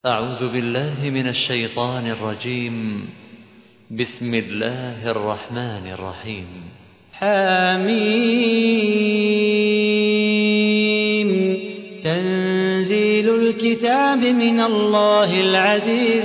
أعوذ بالله من الشيطان الرجيم. بسم الله الرحمن الرحيم. حميم. تنزيل الكتاب من الله العزيز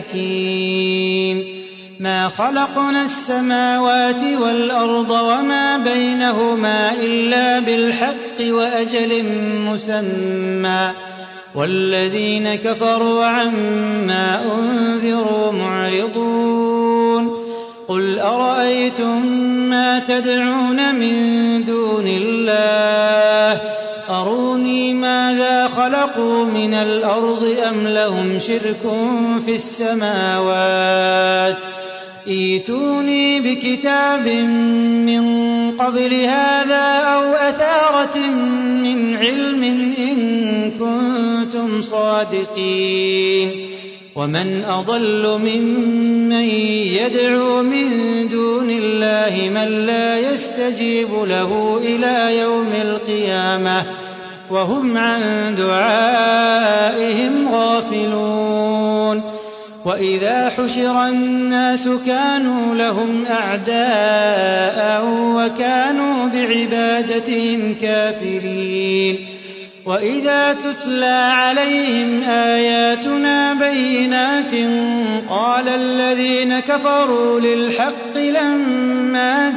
الحكيم. ما خلقنا السماوات والأرض وما بينهما إلا بالحق وأجل مسمى، والذين كفروا عما أنذروا معرضون. قل أرأيتم ما تدعون من دون الله أروني ماذا خلقوا من الأرض أم لهم شرك في السماوات ائتوني بكتاب من قبل هذا أو أثارة من علم إن كنتم صادقين. ومن أضل ممن يدعو من دون الله من لا يستجيب له إلى يوم القيامة وهم عن دعائهم غافلون. وإذا حشر الناس كانوا لهم أعداء وكانوا بعبادتهم كافرين. وإذا تتلى عليهم آياتنا بينات قال الذين كفروا للحق لما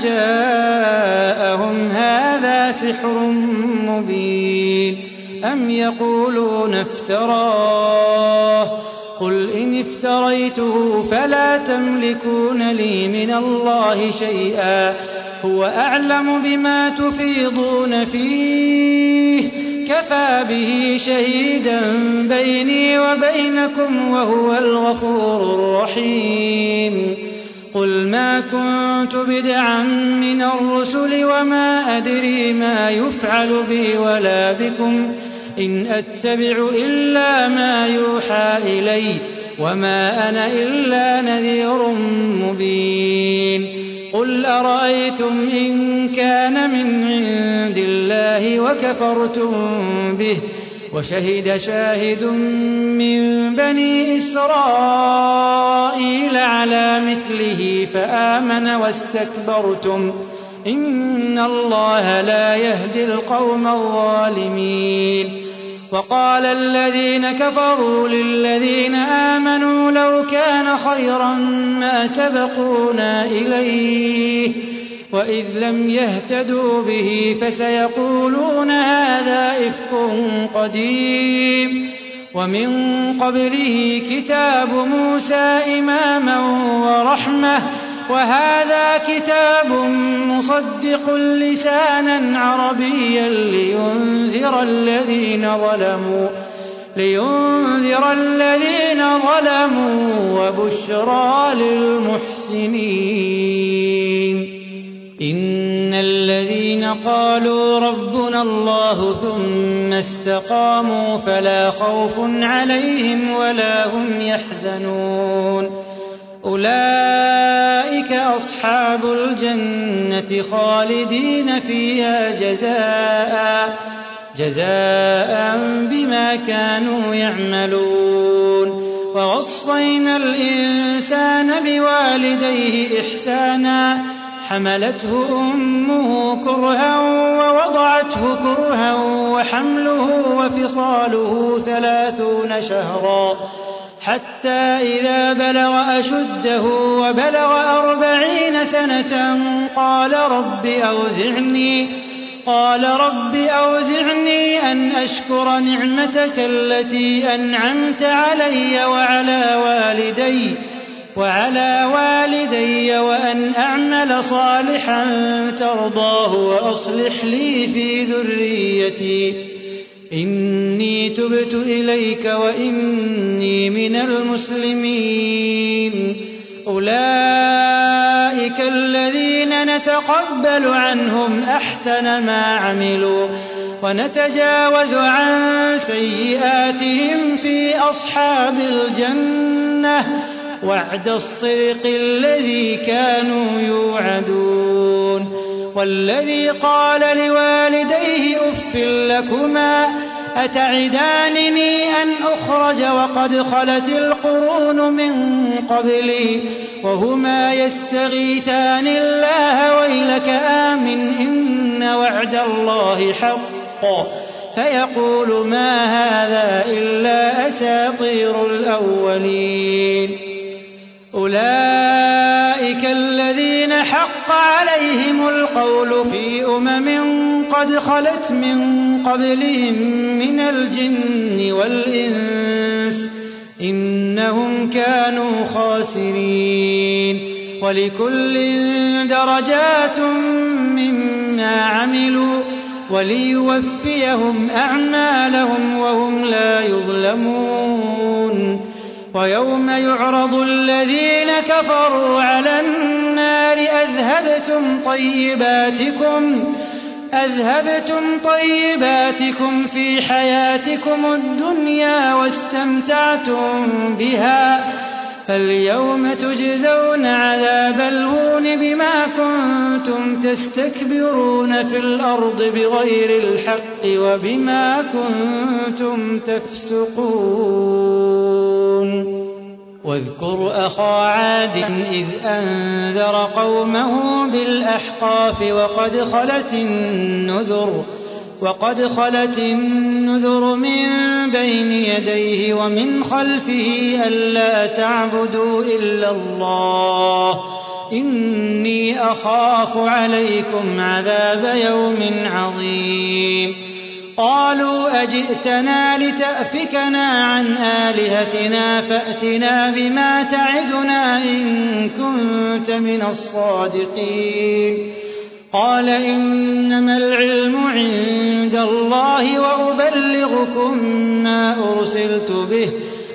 جاءهم هذا سحر مبين أم يقولون افتراه قل إن افتريته فلا تملكون لي من الله شيئا هو أعلم بما تفيضون فيه كفى به شهيدا بيني وبينكم وهو الغفور الرحيم. قل ما كنت بدعا من الرسل وما أدري ما يفعل بي ولا بكم إن أتبع إلا ما يوحى إلي وما أنا إلا نذير مبين. قل أرأيتم إن كان من عند الله وكفرتم به وشهد شاهد من بني إسرائيل على مثله فآمن واستكبرتم إن الله لا يهدي القوم الظالمين. وقال الذين كفروا للذين آمنوا لو كان خيرا ما سبقونا إليه وإذ لم يهتدوا به فسيقولون هذا إفك قديم. ومن قبله كتاب موسى إماما ورحمة وهذا كتاب مصدق لسانا عربيا لينذر الذين ظلموا وبشرى للمحسنين. إن الذين قالوا ربنا الله ثم استقاموا فلا خوف عليهم ولا هم يحزنون أولئك أصحاب الجنة خالدين فيها جزاء بما كانوا يعملون. ووصينا الإنسان بوالديه إحسانا حملته أمه كرها ووضعته كرها وحمله وفصاله 30 شهرا حتى إذا بلغ أشده وبلغ 40 سنة قال رب أوزعني أن أشكر نعمتك التي أنعمت علي وعلى والدي وأن أعمل صالحا ترضاه وأصلح لي في ذريتي إني تبت إليك وإني من المسلمين. أولئك الذين نتقبل عنهم أحسن ما عملوا ونتجاوز عن سيئاتهم في أصحاب الجنة وعد الصدق الذي كانوا يوعدون. والذي قال لوالديه أف لكما أتعدانني أن أخرج وقد خلت القرون من قبلي وهما يستغيثان الله ويلك آمن إن وعد الله حق فيقول ما هذا إلا أساطير الأولين أولئك الذين حق عليهم القول في قد خلت من قبلهم من الجن والإنس إنهم كانوا خاسرين ولكل درجات مما عملوا وليوفيهم أعمالهم وهم لا يظلمون ويوم يعرض الذين كفروا على النار أذهبتم طيباتكم في حياتكم الدنيا واستمتعتم بها فاليوم تجزون عذاب الهون بما كنتم تستكبرون في الأرض بغير الحق وبما كنتم تفسقون واذكر أخا عاد إذ أنذر قومه بالأحقاف وقد خلت النذر من بين يديه ومن خلفه ألا تعبدوا إلا الله إني أخاف عليكم عذاب يوم عظيم قالوا أجئتنا لتأفكنا عن آلهتنا فأتنا بما تعدنا إن كنت من الصادقين قال إنما العلم عند الله وأبلغكم ما أرسلت به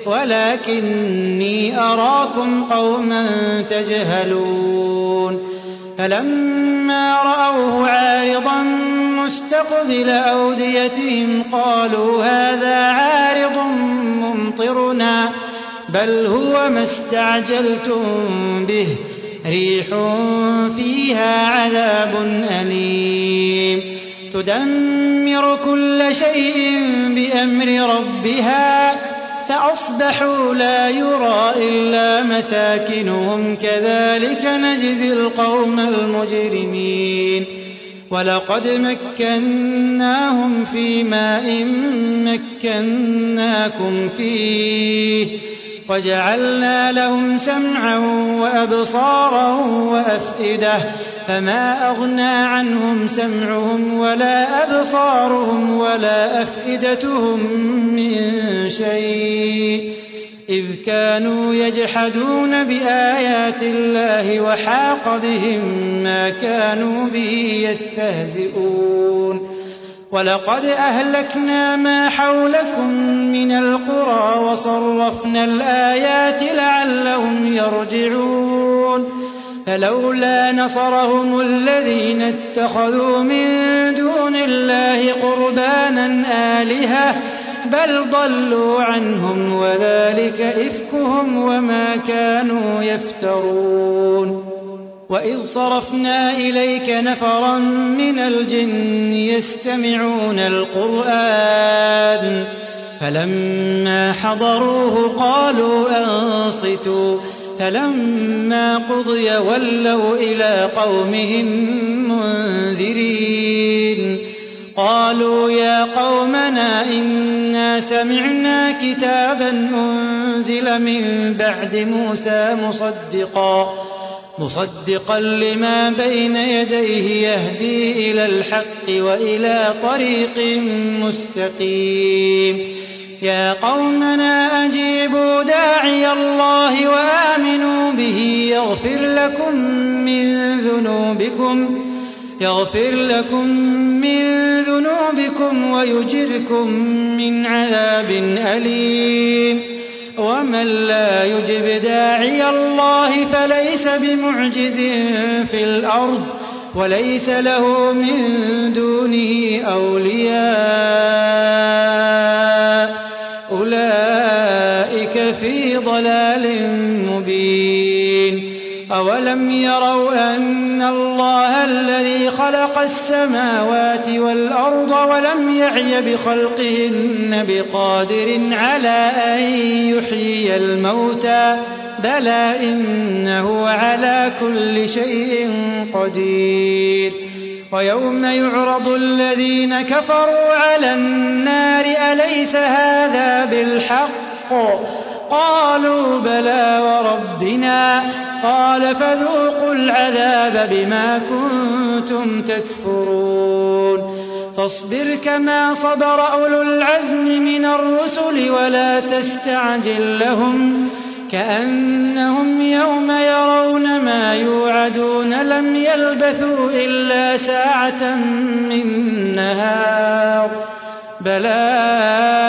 ولكني أراكم قوما تجهلون فلما رأوه عارضا مستقبل أوديتهم قالوا هذا عارض ممطرنا بل هو ما استعجلتم به ريح فيها عذاب أليم تدمر كل شيء بأمر ربها فأصبحوا لا يرى إلا مساكنهم كذلك نجزي القوم المجرمين ولقد مكناهم في ماء مكناكم فيه وجعلنا لهم سمعا وأبصارا وأفئدة فما أغنى عنهم سمعهم ولا أبصارهم ولا أفئدتهم من شيء إذ كانوا يجحدون بآيات الله وحاق بهم ما كانوا به يستهزئون ولقد أهلكنا ما حولكم من القرى وصرفنا الآيات لعلهم يرجعون فلولا نصرهم الذين اتخذوا من دون الله قربانا آلهة بل ضلوا عنهم وذلك إفكهم وما كانوا يفترون وإذ صرفنا إليك نفرا من الجن يستمعون القرآن فلما حضروه قالوا أنصتوا فلما قضي ولوا إلى قومهم منذرين قالوا يا قومنا إنا سمعنا كتابا أنزل من بعد موسى مصدقا لما بين يديه يهدي إلى الحق وإلى طريق مستقيم يا قومنا أجيبوا داعي الله وآمنوا به يغفر لكم من ذنوبكم ويجركم من عذاب أليم ومن لا يجب داعي الله فليس بمعجز في الأرض وليس له من دونه أولياء أولئك في ضلال مبين أولم يروا أن الله الذي خلق السماوات والأرض ولم يعي بخلقهن بقادر على أن يحيي الموتى بلى إنه على كل شيء قدير ويوم يعرض الذين كفروا على النار أليس هذا بالحق قالوا بلى وربنا قال فذوقوا العذاب بما كنتم تكفرون فاصبر كما صبر أولو العزم من الرسل ولا تستعجل لهم كأنهم يوم يرون ما يوعدون لم يلبثوا إلا ساعة من نهار بلاغ